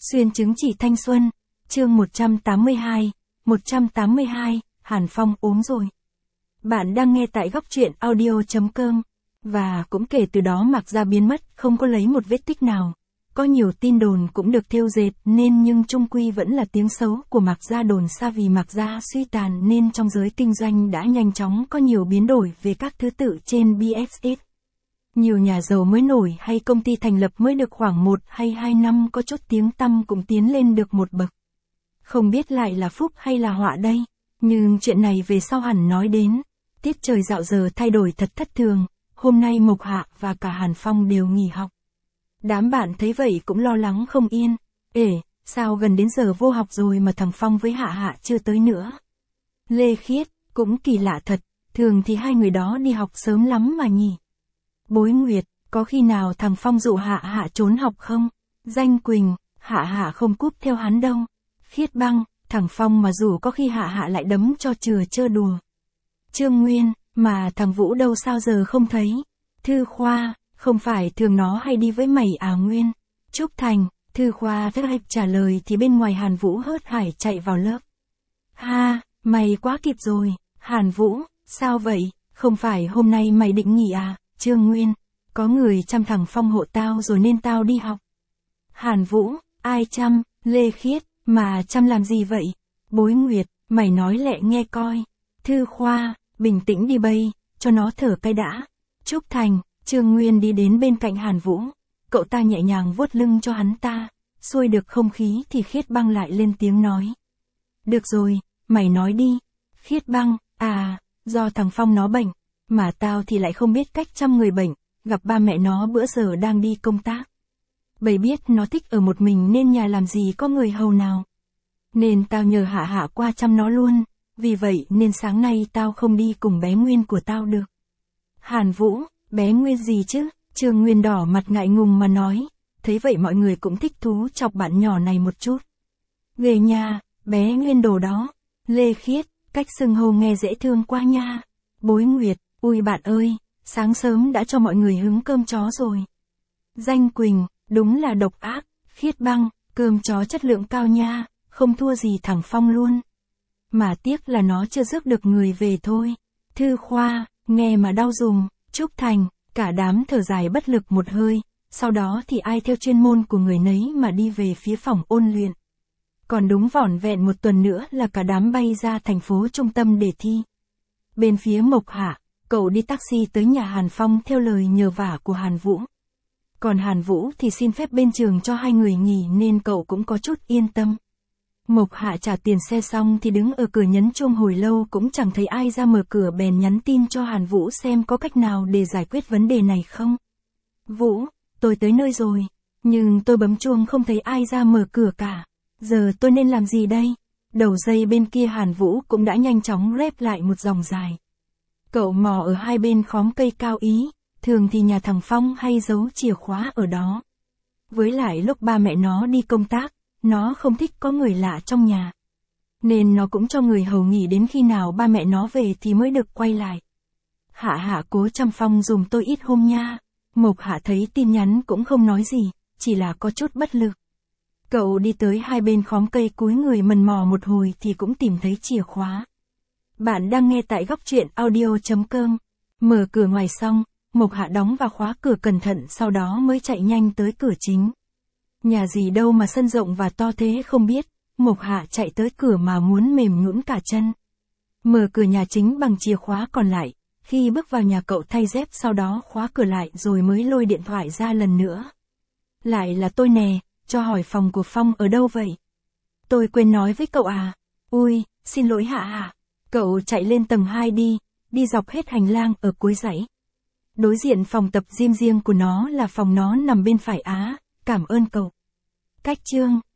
Xuyên chứng chỉ thanh xuân, chương 182, Hàn Phong ốm rồi. Bạn đang nghe tại góc truyện audio.com, và cũng kể từ đó Mạc Gia biến mất, không có lấy một vết tích nào. Có nhiều tin đồn cũng được thêu dệt nên nhưng chung quy vẫn là tiếng xấu của Mạc Gia đồn xa vì Mạc Gia suy tàn nên trong giới kinh doanh đã nhanh chóng có nhiều biến đổi về các thứ tự trên BSX. Nhiều nhà giàu mới nổi hay công ty thành lập mới được khoảng 1 hay 2 năm có chút tiếng tăm cũng tiến lên được một bậc. Không biết lại là phúc hay là họa đây, nhưng chuyện này về sau hẳn nói đến. Tiết trời dạo giờ thay đổi thật thất thường, hôm nay Mộc Hạ và cả Hàn Phong đều nghỉ học. Đám bạn thấy vậy cũng lo lắng không yên. Sao gần đến giờ vô học rồi mà thằng Phong với Hạ Hạ chưa tới nữa? Lê Khiết, cũng kỳ lạ thật, thường thì hai người đó đi học sớm lắm mà nhỉ. Bối Nguyệt, có khi nào thằng Phong dụ Hạ Hạ trốn học không? Danh Quỳnh, Hạ Hạ không cúp theo hắn đâu. Khiết Băng, thằng Phong mà rủ có khi Hạ Hạ lại đấm cho chừa chơ đùa. Trương Nguyên, mà thằng Vũ đâu sao giờ không thấy? Thư Khoa, không phải thường nó hay đi với mày à Nguyên? Trúc Thành, Thư Khoa thất hạch trả lời thì bên ngoài Hàn Vũ hớt hải chạy vào lớp. Ha, mày quá kịp rồi. Hàn Vũ, sao vậy? Không phải hôm nay mày định nghỉ à? Trương Nguyên, có người chăm thằng Phong hộ tao rồi nên tao đi học. Hàn Vũ, ai chăm? Lê Khiết, mà chăm làm gì vậy? Bối Nguyệt, mày nói lẹ nghe coi. Thư Khoa, bình tĩnh đi bây, cho nó thở cái đã. Trúc Thành, Trương Nguyên đi đến bên cạnh Hàn Vũ, cậu ta nhẹ nhàng vuốt lưng cho hắn ta, xuôi được không khí thì Khiết Băng lại lên tiếng nói. Được rồi, mày nói đi. Khiết Băng, do thằng Phong nó bệnh, mà tao thì lại không biết cách chăm người bệnh, gặp ba mẹ nó bữa giờ đang đi công tác. Bầy biết nó thích ở một mình nên nhà làm gì có người hầu nào. Nên tao nhờ Hạ Hạ qua chăm nó luôn, vì vậy nên sáng nay tao không đi cùng bé Nguyên của tao được. Hàn Vũ, bé Nguyên gì chứ? Trương Nguyên đỏ mặt ngại ngùng mà nói, thấy vậy mọi người cũng thích thú chọc bạn nhỏ này một chút. Ghê nha, bé Nguyên đồ đó. Lê Khiết, cách xưng hô nghe dễ thương quá nha. Bối Nguyệt, ui bạn ơi, sáng sớm đã cho mọi người hứng cơm chó rồi. Danh Quỳnh, đúng là độc ác. Khiết Băng, cơm chó chất lượng cao nha, không thua gì thằng Phong luôn. Mà tiếc là nó chưa rước được người về thôi. Thư Khoa, nghe mà đau rùng. Trúc Thành, cả đám thở dài bất lực một hơi, sau đó thì ai theo chuyên môn của người nấy mà đi về phía phòng ôn luyện. Còn đúng vỏn vẹn một tuần nữa là cả đám bay ra thành phố trung tâm để thi. Bên phía Mộc Hạ, cậu đi taxi tới nhà Hàn Phong theo lời nhờ vả của Hàn Vũ. Còn Hàn Vũ thì xin phép bên trường cho hai người nghỉ nên cậu cũng có chút yên tâm. Mộc Hạ trả tiền xe xong thì đứng ở cửa nhấn chuông hồi lâu cũng chẳng thấy ai ra mở cửa bèn nhắn tin cho Hàn Vũ xem có cách nào để giải quyết vấn đề này không. Vũ, tôi tới nơi rồi, nhưng tôi bấm chuông không thấy ai ra mở cửa cả. Giờ tôi nên làm gì đây? Đầu dây bên kia Hàn Vũ cũng đã nhanh chóng rép lại một dòng dài. Cậu mò ở hai bên khóm cây cao ý, thường thì nhà thằng Phong hay giấu chìa khóa ở đó. Với lại lúc ba mẹ nó đi công tác, nó không thích có người lạ trong nhà. Nên nó cũng cho người hầu nghỉ đến khi nào ba mẹ nó về thì mới được quay lại. Hạ Hạ cố chăm Phong dùm tôi ít hôm nha. Mộc Hạ thấy tin nhắn cũng không nói gì, chỉ là có chút bất lực. Cậu đi tới hai bên khóm cây cúi người mần mò một hồi thì cũng tìm thấy chìa khóa. Bạn đang nghe tại góc truyện audio.com. Mở cửa ngoài xong, Mộc Hạ đóng và khóa cửa cẩn thận sau đó mới chạy nhanh tới cửa chính. Nhà gì đâu mà sân rộng và to thế không biết, Mộc Hạ chạy tới cửa mà muốn mềm nhũn cả chân. Mở cửa nhà chính bằng chìa khóa còn lại, khi bước vào nhà cậu thay dép sau đó khóa cửa lại rồi mới lôi điện thoại ra lần nữa. Lại là tôi nè, cho hỏi phòng của Phong ở đâu vậy? Tôi quên nói với cậu à. Ui, xin lỗi Hạ Hạ. Cậu chạy lên tầng 2 đi dọc hết hành lang ở cuối dãy. Đối diện phòng tập gym riêng của nó là phòng nó nằm bên phải á, cảm ơn cậu. Cách chương